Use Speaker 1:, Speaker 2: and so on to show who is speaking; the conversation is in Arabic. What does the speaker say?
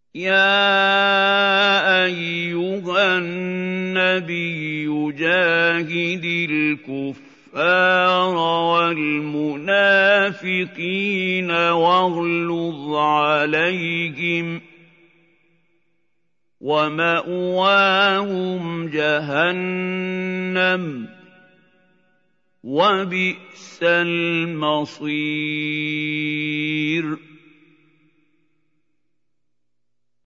Speaker 1: يَا أَيُّهَا النَّبِيُّ جَاهِدِ الْكُفَّارَ وَالْمُنَافِقِينَ وَاغْلُظْ عَلَيْهِمْ ۚ وَمَأْوَاهُمْ جَهَنَّمُ ۖ وَبِئْسَ الْمَصِيرُ